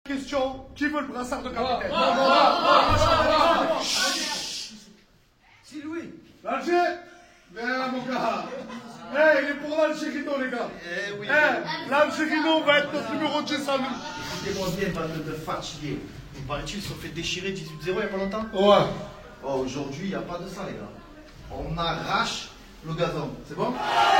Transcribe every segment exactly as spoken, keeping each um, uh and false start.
Question, qui veut le brassard de capitaine? C'est Louis. L'Alger? Viens mon gars. Eh, hey, il est pour l'Algérino les gars. Eh oui. Eh, hey, l'Algérino va être notre numéro dix à nous. Écoutez-moi bien, bande de fatigués. Vous paraît-il, ils se sont fait déchirer dix-huit zéro il n'y a pas longtemps? Ouais. Oh, aujourd'hui, il n'y a pas de ça les gars. On arrache le gazon. C'est bon?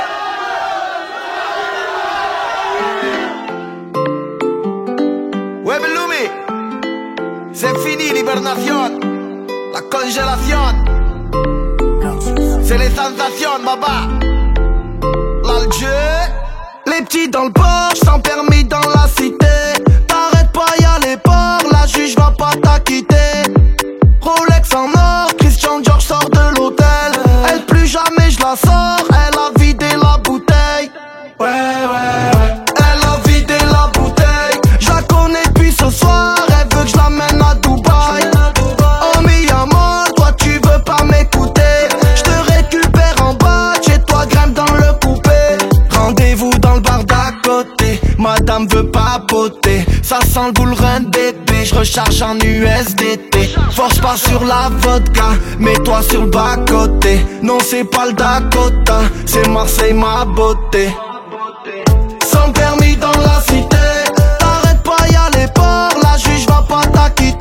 Ouais, Belloumi, c'est fini l'hibernation, la congélation, c'est les sensations, baba. L'Alger, les petits dans le Porsche, sans permis dans la cité. T'arrêtes pas, y'a les ports, la juge va pas t'acquitter. Rolex en or, Christian Dior sort de l'hôtel. Elle plus jamais je la sors, elle a vidé la bouteille. Ouais, ouais, ouais. Elle a vidé la bouteille. Je la connais depuis ce soir, elle veut que je l'amène à Dubaï. Oh mi amor, toi tu veux pas m'écouter. Je te récupère en bas, chez toi grimpe dans le coupé. Rendez-vous dans le bar d'à côté, madame veut papoter. Ça sent le boulevard d'été, je recharge en U S D T. Force pas sur la vodka, mets-toi sur le bas-côté. Non c'est pas le Dakota, c'est Marseille ma beauté. Sans permis dans la cité, t'arrêtes pas, y'a les ports, la juge va pas t'acquitter.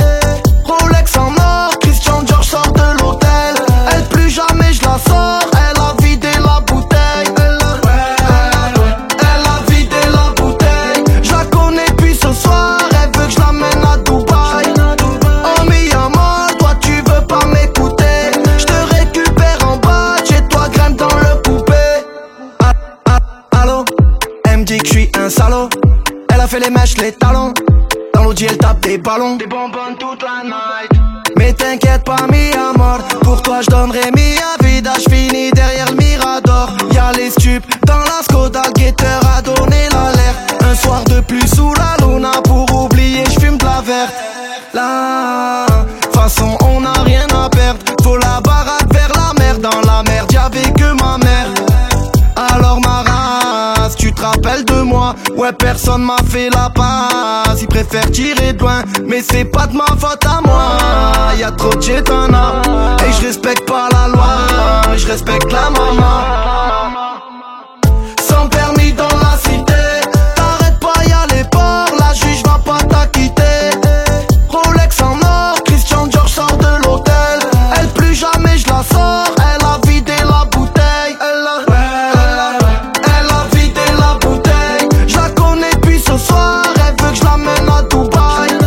Rolex en or, Christian Dior sort de l'hôtel. Elle plus jamais je la sors, elle a vidé la bouteille. Elle a, ouais, ouais. Elle a vidé la bouteille. Je la connais depuis ce soir, elle veut que je l'amène à Dubaï. Oh mi amor, toi tu veux pas m'écouter. Je te récupère en bas, chez toi grimpe dans le coupé. Ah, ah, allô, elle me dit que je suis un salaud. Elle a fait les mèches, les talons. Dans l'audi elle tape des ballons, des bonbonnes toute la night. Mais t'inquiète pas mi amor, pour toi je donnerai mi vida. Je finis derrière le Mirador. Y'a les stupes dans la Skoda, le guetteur a donné l'alerte. Un soir de plus sous la luna, pour oublier je fume de la verte. Là, façon on n'a rien à perdre. Faut la baraque vers la mer, dans la merde y'avait que ma mère. Alors ma race, tu te rappelles de moi? Ouais, personne m'a fait la passe. Ils préfèrent tirer de loin, mais c'est pas de ma faute à moi. Y'a trop de chétana, et je respecte pas la loi. Je respecte la maman. Sans permis dans la cité, t'arrêtes pas, y'a les ports, la juge va pas t'acquitter. Rolex en or, Christian Dior sort de l'hôtel. Elle plus jamais je la sors, elle a vidé la bouteille. Elle a, ouais, elle a vidé la bouteille. Je la connais depuis ce soir, elle veut que je l'amène à Dubaï.